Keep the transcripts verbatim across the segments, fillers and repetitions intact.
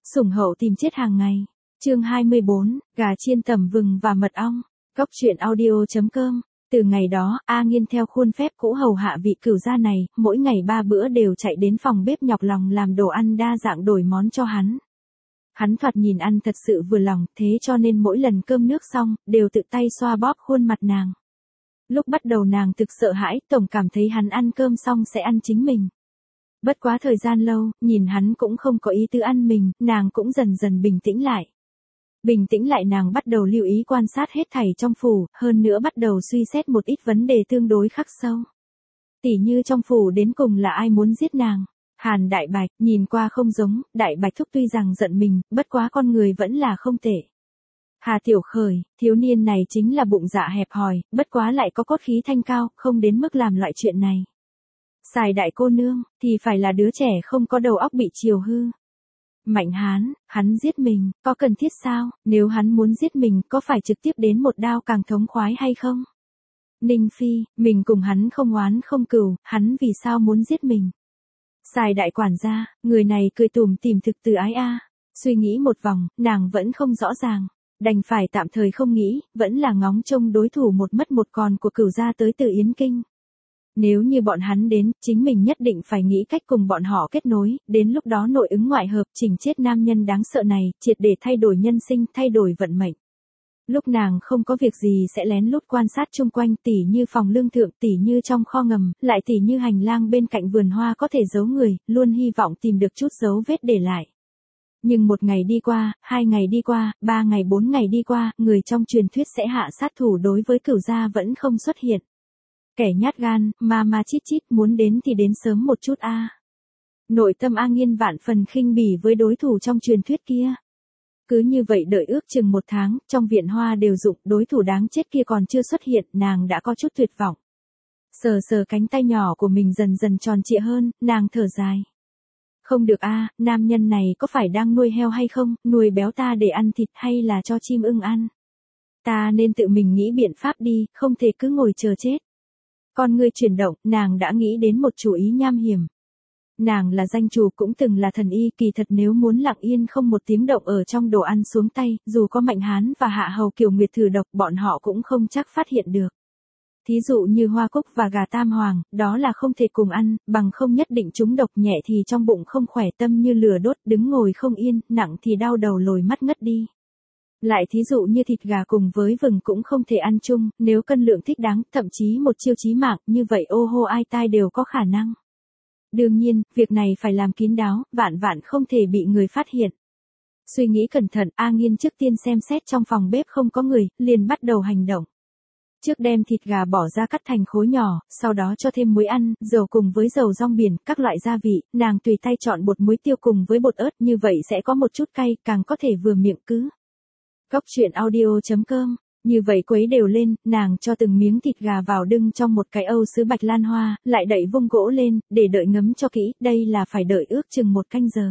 Sủng hậu tìm chết hàng ngày. Chương hai mươi bốn, gà chiên tẩm vừng và mật ong. Cốc truyện audio chấm com. Từ ngày đó, A Nghiên theo khuôn phép cũ hầu hạ vị cửu gia này, mỗi ngày ba bữa đều chạy đến phòng bếp nhọc lòng làm đồ ăn đa dạng đổi món cho hắn. Hắn thoạt nhìn ăn thật sự vừa lòng, thế cho nên mỗi lần cơm nước xong, đều tự tay xoa bóp khuôn mặt nàng. Lúc bắt đầu nàng thực sợ hãi, tổng cảm thấy hắn ăn cơm xong sẽ ăn chính mình. Bất quá thời gian lâu, nhìn hắn cũng không có ý tứ ăn mình, nàng cũng dần dần bình tĩnh lại. Bình tĩnh lại nàng bắt đầu lưu ý quan sát hết thảy trong phủ, hơn nữa bắt đầu suy xét một ít vấn đề tương đối khắc sâu. Tỉ như trong phủ đến cùng là ai muốn giết nàng. Hàn Đại Bạch, nhìn qua không giống, Đại Bạch Thúc tuy rằng giận mình, bất quá con người vẫn là không tệ. Hà Tiểu Khởi, thiếu niên này chính là bụng dạ hẹp hòi, bất quá lại có cốt khí thanh cao, không đến mức làm loại chuyện này. Xài Đại cô nương, thì phải là đứa trẻ không có đầu óc bị chiều hư. Mạnh Hán, hắn giết mình, có cần thiết sao, nếu hắn muốn giết mình, có phải trực tiếp đến một đao càng thống khoái hay không? Ninh Phi, mình cùng hắn không oán không cừu, hắn vì sao muốn giết mình? Xài Đại quản gia, người này cười tủm tỉm thực từ ái a. Suy nghĩ một vòng, nàng vẫn không rõ ràng, đành phải tạm thời không nghĩ, vẫn là ngóng trông đối thủ một mất một còn của cửu gia tới từ Yến Kinh. Nếu như bọn hắn đến, chính mình nhất định phải nghĩ cách cùng bọn họ kết nối, đến lúc đó nội ứng ngoại hợp chỉnh chết nam nhân đáng sợ này, triệt để thay đổi nhân sinh, thay đổi vận mệnh. Lúc nàng không có việc gì sẽ lén lút quan sát chung quanh, tỉ như phòng lương thượng, tỉ như trong kho ngầm, lại tỉ như hành lang bên cạnh vườn hoa có thể giấu người, luôn hy vọng tìm được chút dấu vết để lại. Nhưng một ngày đi qua, hai ngày đi qua, ba ngày bốn ngày đi qua, người trong truyền thuyết sẽ hạ sát thủ đối với cửu gia vẫn không xuất hiện. Kẻ nhát gan, ma ma chít chít, muốn đến thì đến sớm một chút a. Nội tâm A Nghiên vạn phần khinh bỉ với đối thủ trong truyền thuyết kia. Cứ như vậy đợi ước chừng một tháng, trong viện hoa đều rụng, đối thủ đáng chết kia còn chưa xuất hiện, nàng đã có chút tuyệt vọng. Sờ sờ cánh tay nhỏ của mình dần dần tròn trịa hơn, nàng thở dài. Không được a, nam nhân này có phải đang nuôi heo hay không, nuôi béo ta để ăn thịt hay là cho chim ưng ăn? Ta nên tự mình nghĩ biện pháp đi, không thể cứ ngồi chờ chết. Con ngươi chuyển động, nàng đã nghĩ đến một chủ ý nham hiểm. Nàng là danh chủ cũng từng là thần y, kỳ thật nếu muốn lặng yên không một tiếng động ở trong đồ ăn xuống tay, dù có Mạnh Hán và Hạ Hầu Kiều Nguyệt thử độc, bọn họ cũng không chắc phát hiện được. Thí dụ như hoa cúc và gà tam hoàng, đó là không thể cùng ăn, bằng không nhất định chúng độc, nhẹ thì trong bụng không khỏe, tâm như lửa đốt, đứng ngồi không yên, nặng thì đau đầu lồi mắt ngất đi. Lại thí dụ như thịt gà cùng với vừng cũng không thể ăn chung, nếu cân lượng thích đáng, thậm chí một chiêu chí mạng, như vậy ô hô ai tai đều có khả năng. Đương nhiên, việc này phải làm kín đáo, vạn vạn không thể bị người phát hiện. Suy nghĩ cẩn thận, A Nghiên trước tiên xem xét trong phòng bếp không có người, liền bắt đầu hành động. Trước đem thịt gà bỏ ra cắt thành khối nhỏ, sau đó cho thêm muối ăn, dầu cùng với dầu rong biển, các loại gia vị, nàng tùy tay chọn bột muối tiêu cùng với bột ớt, như vậy sẽ có một chút cay, càng có thể vừa miệng cứ. Cốc truyện audio chấm com. Như vậy quấy đều lên, nàng cho từng miếng thịt gà vào đưng trong một cái âu sứ bạch lan hoa, lại đậy vung gỗ lên, để đợi ngấm cho kỹ, đây là phải đợi ước chừng một canh giờ.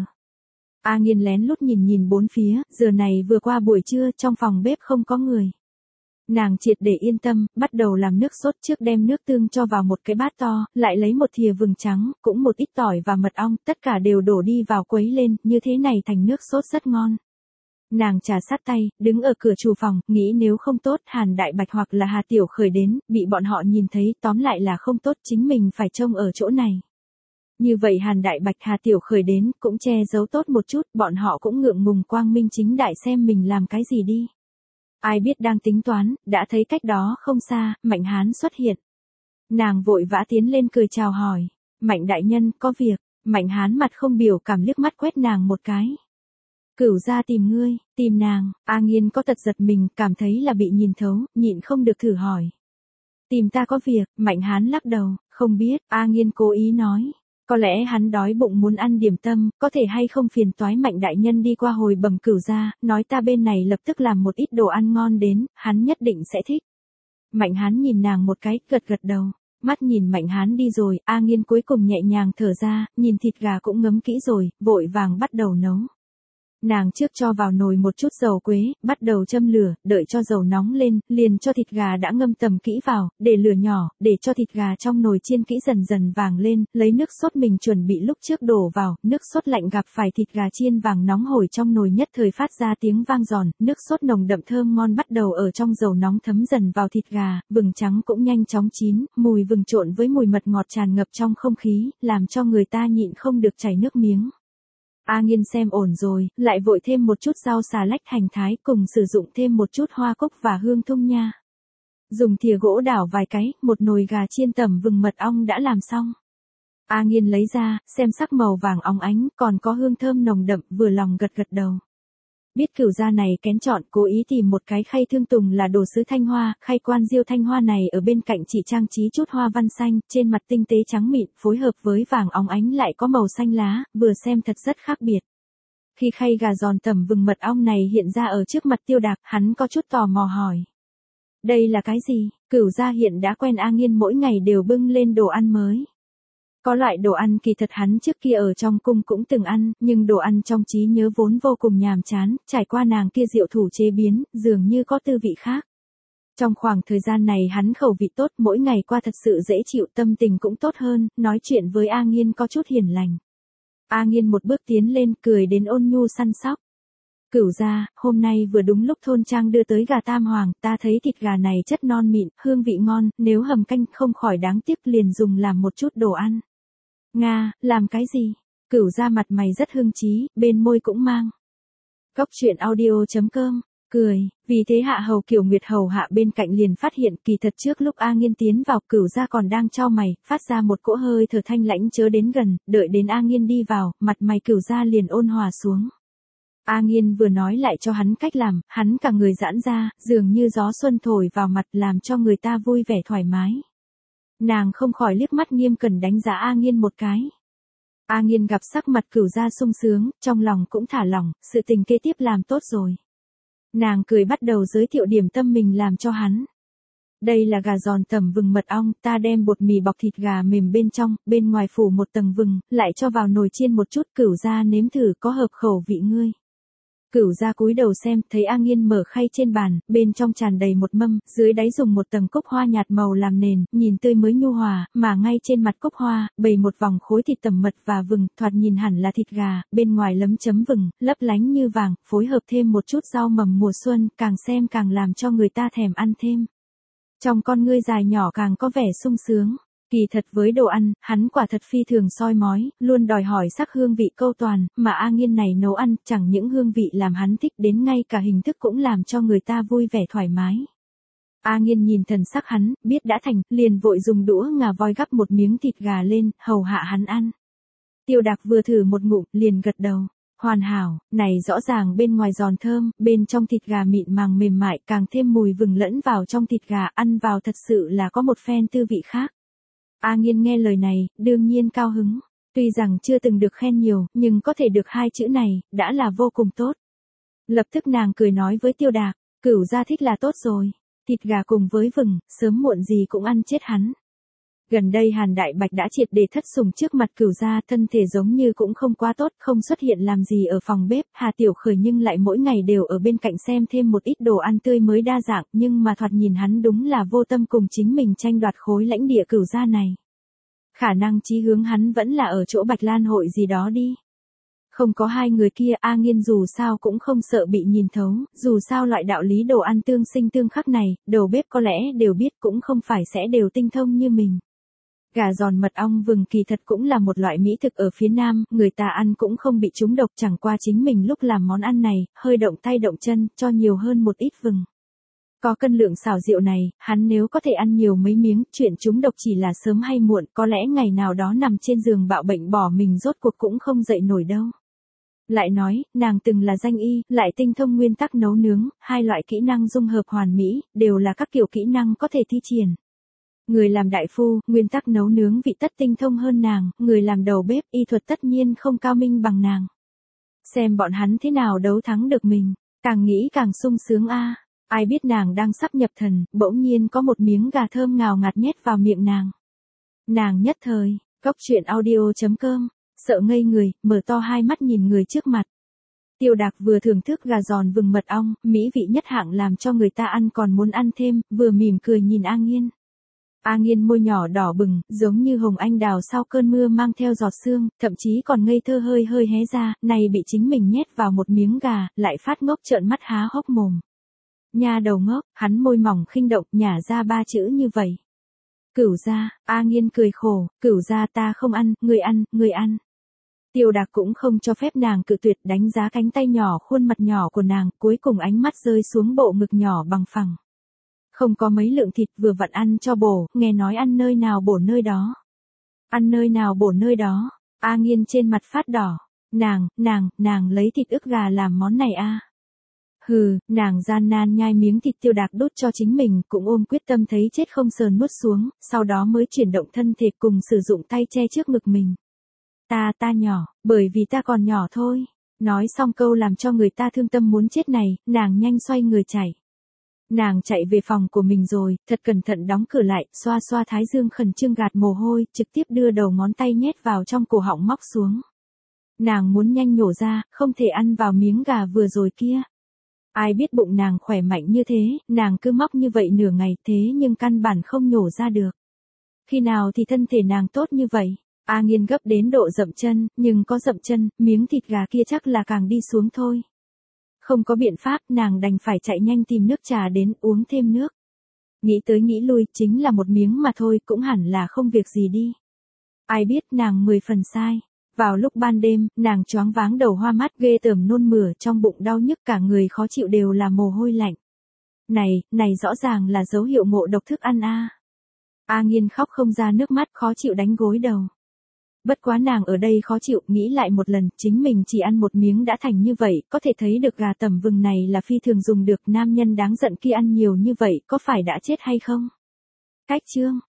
A Nghiên lén lút nhìn nhìn bốn phía, giờ này vừa qua buổi trưa, trong phòng bếp không có người. Nàng triệt để yên tâm, bắt đầu làm nước sốt, trước đem nước tương cho vào một cái bát to, lại lấy một thìa vừng trắng, cũng một ít tỏi và mật ong, tất cả đều đổ đi vào quấy lên, như thế này thành nước sốt rất ngon. Nàng trà sát tay, đứng ở cửa trù phòng, nghĩ nếu không tốt, Hàn Đại Bạch hoặc là Hà Tiểu Khởi đến, bị bọn họ nhìn thấy, tóm lại là không tốt, chính mình phải trông ở chỗ này. Như vậy Hàn Đại Bạch Hà Tiểu Khởi đến, cũng che giấu tốt một chút, bọn họ cũng ngượng ngùng quang minh chính đại xem mình làm cái gì đi. Ai biết đang tính toán, đã thấy cách đó không xa, Mạnh Hán xuất hiện. Nàng vội vã tiến lên cười chào hỏi, Mạnh đại nhân, có việc. Mạnh Hán mặt không biểu cảm liếc mắt quét nàng một cái. Cửu gia tìm ngươi, tìm nàng. A Nghiên có tật giật mình, cảm thấy là bị nhìn thấu, nhịn không được thử hỏi. Tìm ta có việc, Mạnh Hán lắc đầu, không biết. A Nghiên cố ý nói, có lẽ hắn đói bụng muốn ăn điểm tâm, có thể hay không phiền toái Mạnh đại nhân đi qua hồi bẩm cửu gia, nói ta bên này lập tức làm một ít đồ ăn ngon đến, hắn nhất định sẽ thích. Mạnh Hán nhìn nàng một cái, gật gật đầu. Mắt nhìn Mạnh Hán đi rồi, A Nghiên cuối cùng nhẹ nhàng thở ra, nhìn thịt gà cũng ngấm kỹ rồi, vội vàng bắt đầu nấu. Nàng trước cho vào nồi một chút dầu quế, bắt đầu châm lửa, đợi cho dầu nóng lên, liền cho thịt gà đã ngâm tầm kỹ vào, để lửa nhỏ, để cho thịt gà trong nồi chiên kỹ dần dần vàng lên, lấy nước sốt mình chuẩn bị lúc trước đổ vào, nước sốt lạnh gặp phải thịt gà chiên vàng nóng hổi trong nồi nhất thời phát ra tiếng vang giòn, nước sốt nồng đậm thơm ngon bắt đầu ở trong dầu nóng thấm dần vào thịt gà, vừng trắng cũng nhanh chóng chín, mùi vừng trộn với mùi mật ngọt tràn ngập trong không khí, làm cho người ta nhịn không được chảy nước miếng. A Nghiên xem ổn rồi, lại vội thêm một chút rau xà lách hành thái cùng sử dụng thêm một chút hoa cúc và hương thông nha. Dùng thìa gỗ đảo vài cái, một nồi gà chiên tẩm vừng mật ong đã làm xong. A Nghiên lấy ra, xem sắc màu vàng óng ánh, còn có hương thơm nồng đậm, vừa lòng gật gật đầu. Biết cửu gia này kén chọn, cố ý tìm một cái khay thương tùng là đồ sứ Thanh Hoa, khay quan diêu Thanh Hoa này ở bên cạnh chỉ trang trí chút hoa văn xanh, trên mặt tinh tế trắng mịn, phối hợp với vàng óng ánh lại có màu xanh lá, vừa xem thật rất khác biệt. Khi khay gà giòn tẩm vừng mật ong này hiện ra ở trước mặt Tiêu Đạc, hắn có chút tò mò hỏi. Đây là cái gì? Cửu gia hiện đã quen A Nghiên mỗi ngày đều bưng lên đồ ăn mới. Có loại đồ ăn kỳ thật hắn trước kia ở trong cung cũng từng ăn, nhưng đồ ăn trong trí nhớ vốn vô cùng nhàm chán, trải qua nàng kia diệu thủ chế biến, dường như có tư vị khác. Trong khoảng thời gian này hắn khẩu vị tốt, mỗi ngày qua thật sự dễ chịu, tâm tình cũng tốt hơn, nói chuyện với A Nghiên có chút hiền lành. A Nghiên một bước tiến lên, cười đến ôn nhu săn sóc. Cửu gia, hôm nay vừa đúng lúc thôn trang đưa tới gà tam hoàng, ta thấy thịt gà này chất non mịn, hương vị ngon, nếu hầm canh không khỏi đáng tiếc liền dùng làm một chút đồ ăn. Nga, làm cái gì? Cửu gia mặt mày rất hưng trí, bên môi cũng mang. Cốc truyện audio chấm com, cười, vì thế Hạ Hầu Kiều Nguyệt hầu hạ bên cạnh liền phát hiện kỳ thật trước lúc A Nghiên tiến vào, Cửu gia còn đang chau mày, phát ra một cỗ hơi thở thanh lãnh chớ đến gần, đợi đến A Nghiên đi vào, mặt mày Cửu gia liền ôn hòa xuống. A Nghiên vừa nói lại cho hắn cách làm, hắn cả người giãn ra, dường như gió xuân thổi vào mặt làm cho người ta vui vẻ thoải mái. Nàng không khỏi liếc mắt nghiêm cẩn đánh giá A Nghiên một cái. A Nghiên gặp sắc mặt Cửu gia sung sướng, trong lòng cũng thả lỏng, sự tình kế tiếp làm tốt rồi. Nàng cười bắt đầu giới thiệu điểm tâm mình làm cho hắn. Đây là gà giòn tẩm vừng mật ong, ta đem bột mì bọc thịt gà mềm bên trong, bên ngoài phủ một tầng vừng, lại cho vào nồi chiên một chút, Cửu gia nếm thử có hợp khẩu vị ngươi. Cửu gia cúi đầu xem, thấy A Nghiên mở khay trên bàn, bên trong tràn đầy một mâm, dưới đáy dùng một tầng cúc hoa nhạt màu làm nền, nhìn tươi mới nhu hòa, mà ngay trên mặt cúc hoa, bày một vòng khối thịt tẩm mật và vừng, thoạt nhìn hẳn là thịt gà, bên ngoài lấm chấm vừng, lấp lánh như vàng, phối hợp thêm một chút rau mầm mùa xuân, càng xem càng làm cho người ta thèm ăn thêm. Trong con ngươi dài nhỏ càng có vẻ sung sướng. Kỳ thật với đồ ăn, hắn quả thật phi thường soi mói, luôn đòi hỏi sắc hương vị câu toàn, mà A Nghiên này nấu ăn, chẳng những hương vị làm hắn thích đến ngay cả hình thức cũng làm cho người ta vui vẻ thoải mái. A Nghiên nhìn thần sắc hắn, biết đã thành, liền vội dùng đũa ngà voi gắp một miếng thịt gà lên, hầu hạ hắn ăn. Tiêu Đạc vừa thử một ngụm, liền gật đầu. Hoàn hảo, này rõ ràng bên ngoài giòn thơm, bên trong thịt gà mịn màng mềm mại, càng thêm mùi vừng lẫn vào trong thịt gà, ăn vào thật sự là có một phen tư vị khác. A Nghiên nghe lời này, đương nhiên cao hứng. Tuy rằng chưa từng được khen nhiều, nhưng có thể được hai chữ này, đã là vô cùng tốt. Lập tức nàng cười nói với Tiêu Đạc, Cửu gia thích là tốt rồi. Thịt gà cùng với vừng, sớm muộn gì cũng ăn chết hắn. Gần đây Hàn Đại Bạch đã triệt để thất sủng trước mặt Cửu gia, thân thể giống như cũng không quá tốt, không xuất hiện làm gì ở phòng bếp, Hà Tiểu Khởi nhưng lại mỗi ngày đều ở bên cạnh xem thêm một ít đồ ăn tươi mới đa dạng, nhưng mà thoạt nhìn hắn đúng là vô tâm cùng chính mình tranh đoạt khối lãnh địa Cửu gia này. Khả năng chí hướng hắn vẫn là ở chỗ Bạch Lan hội gì đó đi. Không có hai người kia, A Nghiên dù sao cũng không sợ bị nhìn thấu, dù sao loại đạo lý đồ ăn tương sinh tương khắc này, đầu bếp có lẽ đều biết cũng không phải sẽ đều tinh thông như mình. Gà giòn mật ong vừng kỳ thật cũng là một loại mỹ thực ở phía Nam, người ta ăn cũng không bị trúng độc, chẳng qua chính mình lúc làm món ăn này, hơi động tay động chân, cho nhiều hơn một ít vừng. Có cân lượng xảo diệu này, hắn nếu có thể ăn nhiều mấy miếng, chuyện trúng độc chỉ là sớm hay muộn, có lẽ ngày nào đó nằm trên giường bạo bệnh bỏ mình rốt cuộc cũng không dậy nổi đâu. Lại nói, nàng từng là danh y, lại tinh thông nguyên tắc nấu nướng, hai loại kỹ năng dung hợp hoàn mỹ, đều là các kiểu kỹ năng có thể thi triển. Người làm đại phu, nguyên tắc nấu nướng vị tất tinh thông hơn nàng, người làm đầu bếp, y thuật tất nhiên không cao minh bằng nàng. Xem bọn hắn thế nào đấu thắng được mình, càng nghĩ càng sung sướng a. Ai biết nàng đang sắp nhập thần, bỗng nhiên có một miếng gà thơm ngào ngạt nhét vào miệng nàng. Nàng nhất thời, cốc truyện audio chấm com, sợ ngây người, mở to hai mắt nhìn người trước mặt. Tiêu Đạc vừa thưởng thức gà giòn vừng mật ong, mỹ vị nhất hạng làm cho người ta ăn còn muốn ăn thêm, vừa mỉm cười nhìn A Nghiên. A Nghiên môi nhỏ đỏ bừng, giống như hồng anh đào sau cơn mưa mang theo giọt sương, thậm chí còn ngây thơ hơi hơi hé ra, này bị chính mình nhét vào một miếng gà, lại phát ngốc trợn mắt há hốc mồm. Nha đầu ngốc, hắn môi mỏng khinh động, nhả ra ba chữ như vậy. Cửu gia, A Nghiên cười khổ, cửu gia ta không ăn, ngươi ăn, ngươi ăn. Tiêu Đạc cũng không cho phép nàng cự tuyệt, đánh giá cánh tay nhỏ khuôn mặt nhỏ của nàng, cuối cùng ánh mắt rơi xuống bộ ngực nhỏ bằng phẳng. Không có mấy lượng thịt vừa vặn ăn cho bổ, nghe nói ăn nơi nào bổ nơi đó. Ăn nơi nào bổ nơi đó, A Nghiên trên mặt phát đỏ. Nàng, nàng, nàng lấy thịt ức gà làm món này a. À. Hừ, nàng gian nan nhai miếng thịt Tiêu Đạc đút cho chính mình, cũng ôm quyết tâm thấy chết không sờn nuốt xuống, sau đó mới chuyển động thân thể cùng sử dụng tay che trước ngực mình. Ta ta nhỏ, bởi vì ta còn nhỏ thôi. Nói xong câu làm cho người ta thương tâm muốn chết này, nàng nhanh xoay người chạy. Nàng chạy về phòng của mình rồi, thật cẩn thận đóng cửa lại, xoa xoa thái dương khẩn trương gạt mồ hôi, trực tiếp đưa đầu ngón tay nhét vào trong cổ họng móc xuống. Nàng muốn nhanh nhổ ra, không thể ăn vào miếng gà vừa rồi kia. Ai biết bụng nàng khỏe mạnh như thế, nàng cứ móc như vậy nửa ngày thế nhưng căn bản không nhổ ra được. Khi nào thì thân thể nàng tốt như vậy? A Nghiên gấp đến độ dậm chân, nhưng có dậm chân, miếng thịt gà kia chắc là càng đi xuống thôi. Không có biện pháp, nàng đành phải chạy nhanh tìm nước trà đến uống thêm nước. Nghĩ tới nghĩ lui, chính là một miếng mà thôi, cũng hẳn là không việc gì đi. Ai biết nàng mười phần sai. Vào lúc ban đêm, nàng choáng váng đầu hoa mắt ghê tởm nôn mửa trong bụng đau nhức cả người khó chịu đều là mồ hôi lạnh. Này, này rõ ràng là dấu hiệu ngộ độc thức ăn a. A Nghiên khóc không ra nước mắt khó chịu đánh gối đầu. Bất quá nàng ở đây khó chịu, nghĩ lại một lần, chính mình chỉ ăn một miếng đã thành như vậy, có thể thấy được gà tẩm vừng này là phi thường dùng được, nam nhân đáng giận kia ăn nhiều như vậy, có phải đã chết hay không? Cách chương